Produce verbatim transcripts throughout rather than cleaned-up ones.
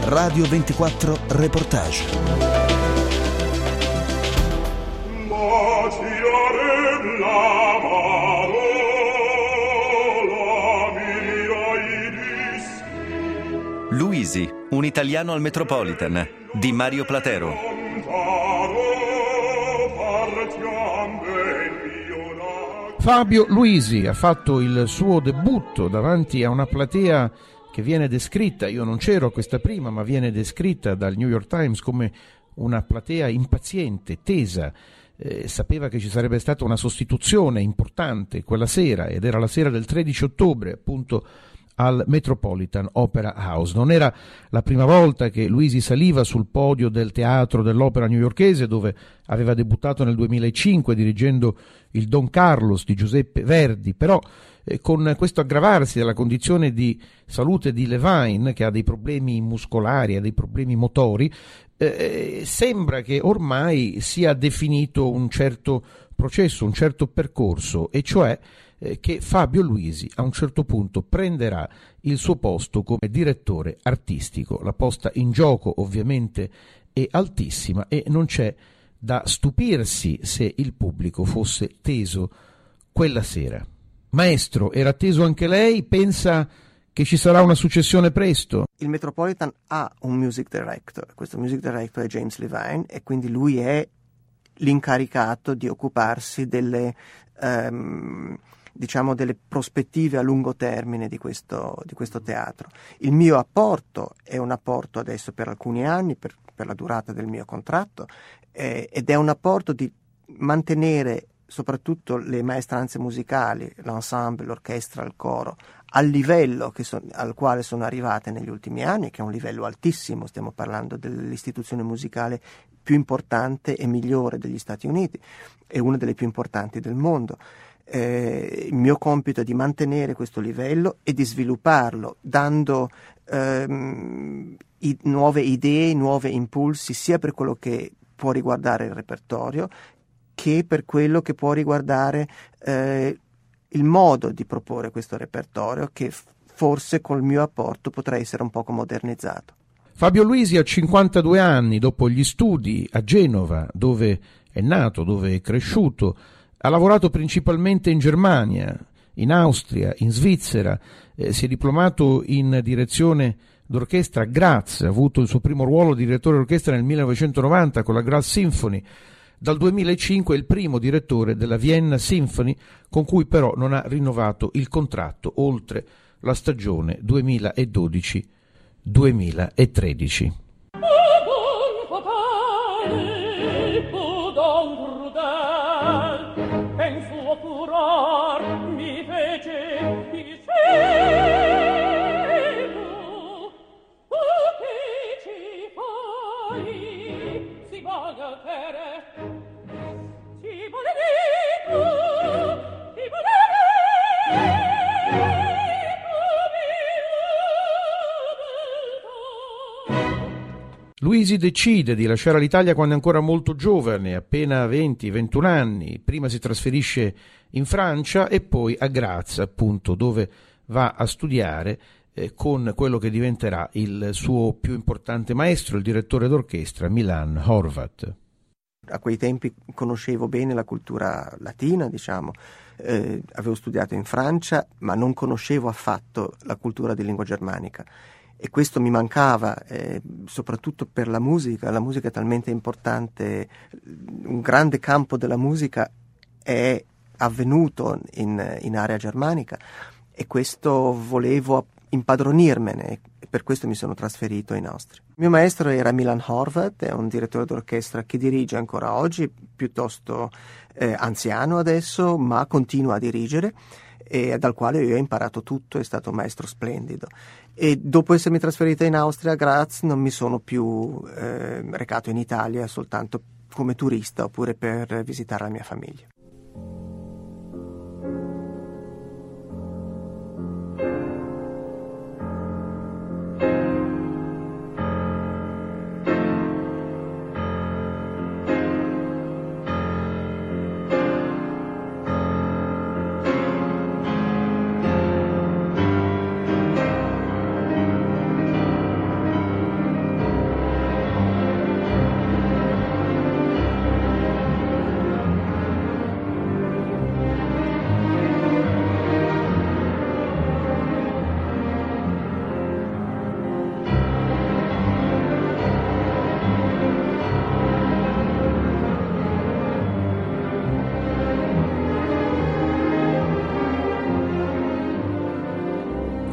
Radio ventiquattro Reportage. Luisi, un italiano al Metropolitan, di Mario Platero. Fabio Luisi ha fatto il suo debutto davanti a una platea che viene descritta, io non c'ero a questa prima, ma viene descritta dal New York Times come una platea impaziente, tesa. Eh, sapeva che ci sarebbe stata una sostituzione importante quella sera, ed era la sera del tredici ottobre, appunto, al Metropolitan Opera House. Non era la prima volta che Luisi saliva sul podio del teatro dell'opera newyorkese, dove aveva debuttato nel duemilacinque dirigendo il Don Carlos di Giuseppe Verdi, però eh, con questo aggravarsi della condizione di salute di Levine, che ha dei problemi muscolari, ha dei problemi motori, eh, sembra che ormai sia definito un certo processo, un certo percorso, e cioè che Fabio Luisi a un certo punto prenderà il suo posto come direttore artistico. La posta in gioco ovviamente è altissima e non c'è da stupirsi se il pubblico fosse teso quella sera. Maestro, era teso anche lei? Pensa che ci sarà una successione presto? Il Metropolitan ha un music director, questo music director è James Levine, e quindi lui è l'incaricato di occuparsi delle um, diciamo delle prospettive a lungo termine di questo, di questo teatro. Il mio apporto è un apporto adesso per alcuni anni, per, per la durata del mio contratto, eh, ed è un apporto di mantenere soprattutto le maestranze musicali, l'ensemble, l'orchestra, il coro, al livello che so, al quale sono arrivate negli ultimi anni, che è un livello altissimo. Stiamo parlando dell'istituzione musicale più importante e migliore degli Stati Uniti, è una delle più importanti del mondo. Eh, il mio compito è di mantenere questo livello e di svilupparlo, dando ehm, i, nuove idee, nuovi impulsi, sia per quello che può riguardare il repertorio, che per quello che può riguardare eh, il modo di proporre questo repertorio, che f- forse col mio apporto potrà essere un poco modernizzato. Fabio Luisi ha cinquantadue anni, dopo gli studi a Genova, dove è nato, dove è cresciuto. Ha lavorato principalmente in Germania, in Austria, in Svizzera, eh, si è diplomato in direzione d'orchestra a Graz, ha avuto il suo primo ruolo di direttore d'orchestra nel millenovecentonovanta con la Graz Symphony. Dal duemilacinque è il primo direttore della Vienna Symphony, con cui però non ha rinnovato il contratto oltre la stagione duemiladodici duemilatredici. Luisi decide di lasciare l'Italia quando è ancora molto giovane, appena venti ventuno anni. Prima si trasferisce in Francia e poi a Graz, appunto, dove va a studiare eh, con quello che diventerà il suo più importante maestro, il direttore d'orchestra Milan Horvat. A quei tempi conoscevo bene la cultura latina, diciamo, eh, avevo studiato in Francia, ma non conoscevo affatto la cultura di lingua germanica. E questo mi mancava, eh, soprattutto per la musica. La musica è talmente importante, un grande campo della musica è avvenuto in, in area germanica, e questo volevo impadronirmene, e per questo mi sono trasferito in Austria. Il mio maestro era Milan Horvat, è un direttore d'orchestra che dirige ancora oggi, piuttosto eh, anziano adesso, ma continua a dirigere, e dal quale io ho imparato tutto, è stato un maestro splendido. E dopo essermi trasferita in Austria, a Graz, non mi sono più eh, recato in Italia soltanto come turista oppure per visitare la mia famiglia.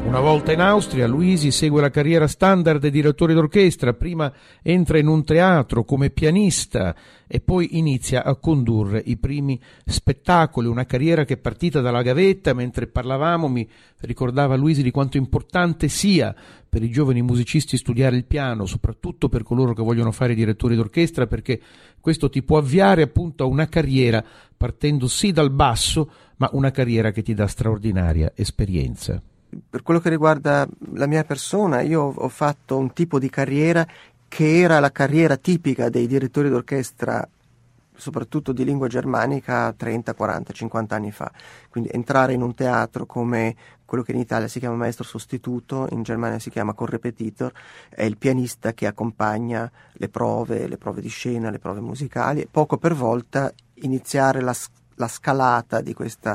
Una volta in Austria, Luisi segue la carriera standard di direttore d'orchestra, prima entra in un teatro come pianista e poi inizia a condurre i primi spettacoli, una carriera che è partita dalla gavetta. Mentre parlavamo mi ricordava Luisi di quanto importante sia per i giovani musicisti studiare il piano, soprattutto per coloro che vogliono fare direttori d'orchestra, perché questo ti può avviare appunto a una carriera partendo sì dal basso, ma una carriera che ti dà straordinaria esperienza. Per quello che riguarda la mia persona, io ho fatto un tipo di carriera che era la carriera tipica dei direttori d'orchestra, soprattutto di lingua germanica, trenta, quaranta, cinquanta anni fa. Quindi entrare in un teatro come quello che in Italia si chiama maestro sostituto, in Germania si chiama correpetitor, è il pianista che accompagna le prove, le prove di scena, le prove musicali, e poco per volta iniziare la, la scalata di questa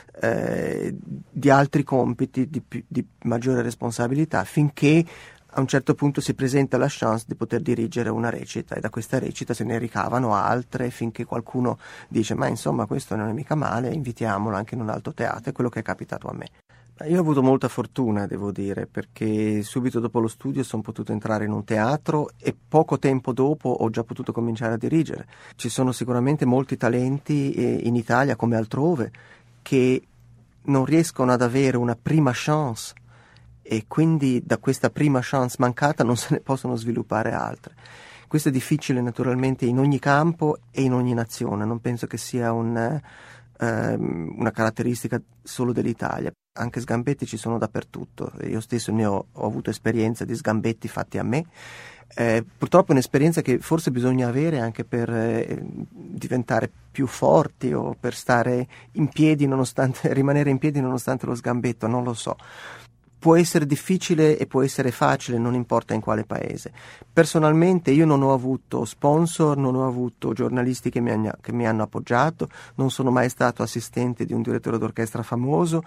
eh, di altri compiti di, di maggiore responsabilità, finché a un certo punto si presenta la chance di poter dirigere una recita, e da questa recita se ne ricavano altre, finché qualcuno dice ma insomma questo non è mica male, invitiamolo anche in un altro teatro. È quello che è capitato a me. Io ho avuto molta fortuna, devo dire, perché subito dopo lo studio sono potuto entrare in un teatro e poco tempo dopo ho già potuto cominciare a dirigere. Ci sono sicuramente molti talenti in Italia come altrove che non riescono ad avere una prima chance, e quindi da questa prima chance mancata non se ne possono sviluppare altre. Questo è difficile naturalmente in ogni campo e in ogni nazione, non penso che sia un, eh, una caratteristica solo dell'Italia. Anche sgambetti ci sono dappertutto, io stesso ne ho, ho avuto esperienza di sgambetti fatti a me. Eh, purtroppo è un'esperienza che forse bisogna avere anche per eh, diventare più forti o per stare in piedi nonostante, rimanere in piedi nonostante lo sgambetto, non lo so. Può essere difficile e può essere facile, non importa in quale paese. Personalmente io non ho avuto sponsor, non ho avuto giornalisti che mi, hanno, che mi hanno appoggiato, non sono mai stato assistente di un direttore d'orchestra famoso,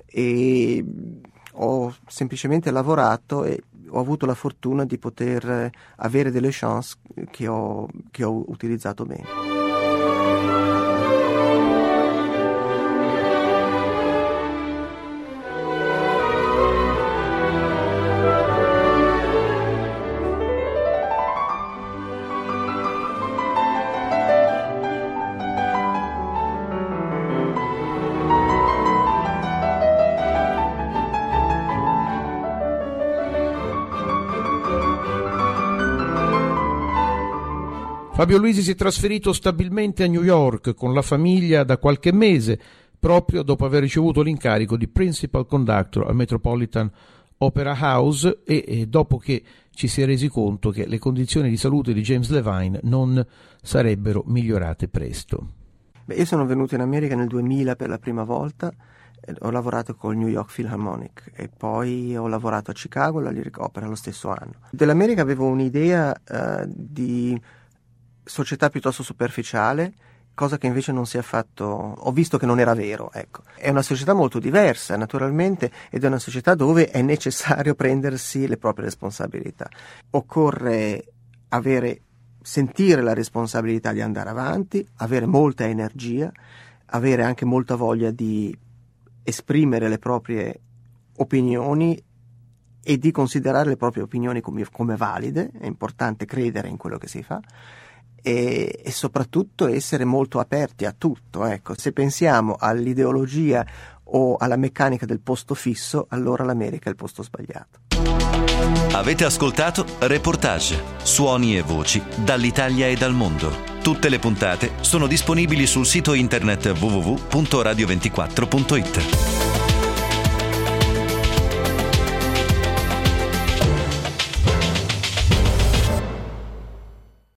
e ho semplicemente lavorato e ho avuto la fortuna di poter avere delle chance che ho, che ho utilizzato bene. Fabio Luisi si è trasferito stabilmente a New York con la famiglia da qualche mese, proprio dopo aver ricevuto l'incarico di Principal Conductor al Metropolitan Opera House e, e dopo che ci si è resi conto che le condizioni di salute di James Levine non sarebbero migliorate presto. Beh, io sono venuto in America nel duemila per la prima volta, ho lavorato col New York Philharmonic e poi ho lavorato a Chicago alla Lyric Opera lo stesso anno. Dell'America avevo un'idea uh, di società piuttosto superficiale, cosa che invece non si è fatto, ho visto che non era vero, ecco. È una società molto diversa, naturalmente, ed è una società dove è necessario prendersi le proprie responsabilità. Occorre avere, sentire la responsabilità di andare avanti, avere molta energia, avere anche molta voglia di esprimere le proprie opinioni e di considerare le proprie opinioni come, come valide. È importante credere in quello che si fa. E, e soprattutto essere molto aperti a tutto, ecco. Se pensiamo all'ideologia o alla meccanica del posto fisso, allora l'America è il posto sbagliato. Avete ascoltato Reportage, suoni e voci dall'Italia e dal mondo. Tutte le puntate sono disponibili sul sito internet w w w punto radio ventiquattro punto it.